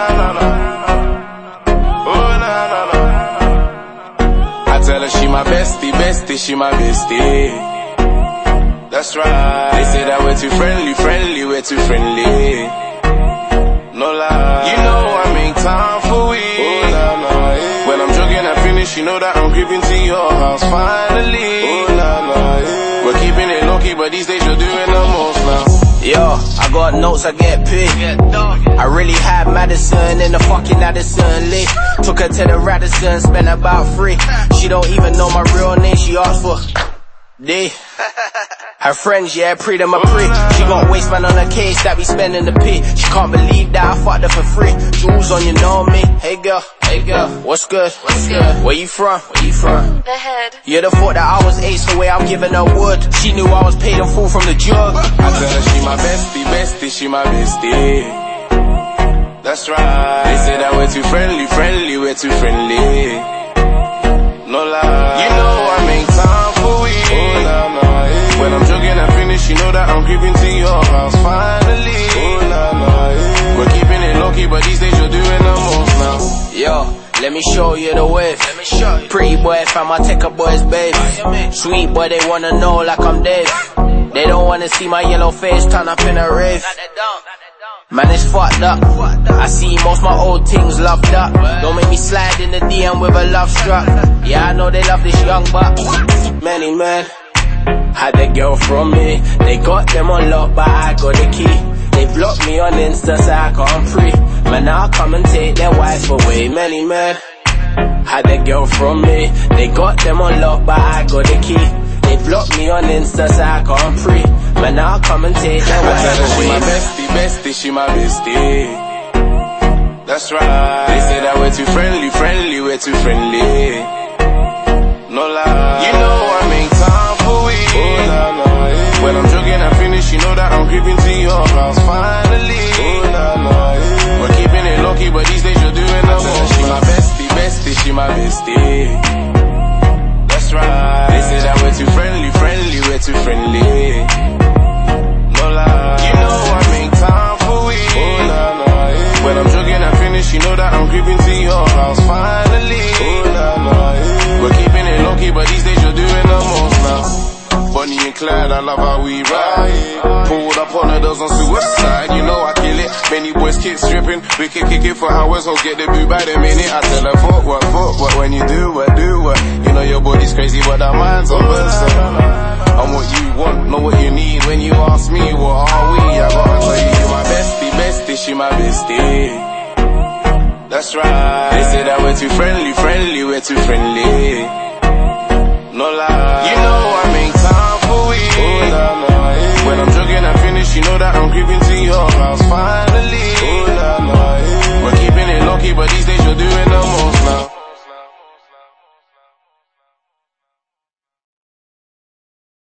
na na. Oh na na na. I tell her she my bestie, bestie, she my bestie. That's right. They say that we're too friendly, friendly, we're too friendly. No lie. You know I make time for we. Oh na na. Yeah. When I'm jogging I finish, you know that I'm creeping to your house finally. Oh na na. Yeah. We're keeping it low key, but these days you're doing the most now. Yo, I got notes, I get paid. I really had Madison in the fucking Addison Lee. Took her to the Radisson, spent about 3. She don't even know my real name, she asked for D. Her friends, yeah, pre them a pre. She got waistband on her case that we spending the P. She can't believe that I fucked her for free. Jewels on, you know me. Hey girl, what's good? What's good? Where you from? Where you from? The head. You'd have thought that I was ace the way I'm giving her wood. She knew I was paid in full from the jug. I tell her she my bestie, bestie, she my bestie. That's right. They say that we're too friendly, friendly, we're too friendly. No lie. You know I make time for we. Oh na na. Yeah. When I'm jogging I finish, you know that I'm creeping to your house finally. Oh na na. Yeah. We're keeping it low key, but these days you're doing the most now. Yo, let me show you the wave. Pretty boy, fam, I take a boy's babe. Sweet boy, they wanna know like I'm Dave. They don't wanna see my yellow face turn up in a rave. Man, it's fucked up. I see most my old things loved up. Don't make me slide in the DM with a love struck. Yeah, I know they love this young buck. Many men had a girl from me. They got them on lock, but I got the key. They blocked me on Insta so I can't pre. Man, I'll come and take their wife away. Many men had a girl from me. They got them on lock, but I got the key. They blocked me on Insta so I can't pre. Man, I'll come and take their wife away. She my bestie, bestie, she my bestie. That's right. They say that we're too friendly, friendly, we're too friendly. No lie. You know I make time for we. Oh na na. Yeah. When I'm jogging I finish, you know that I'm creeping to your house finally. Oh na na. Yeah. We're keeping it low key, but these days you're doing the most. She my bestie, bestie, she my bestie. That's right. They say that we're too friendly, friendly, we're too friendly. No lie. You know I make time for we. Oh na na. Yeah. When I'm jogging I finish, you know that I'm creeping to your house finally. Oh na na. Yeah. We're keeping it low key, but these days you're doing the most now. Bonnie and Clyde, I love how we ride. Pulled up on the doors on suicide, you know I kill it. Many boys kick stripping, we can kick it for hours, or get the boot by the minute. I tell her footwork, when you do what. You know your body's crazy, but our mind's on berserk. I'm what you want, know what you need. When you ask me, what are we? I gotta tell you, you're my bestie, bestie, she my bestie. That's right. They say that we're too friendly,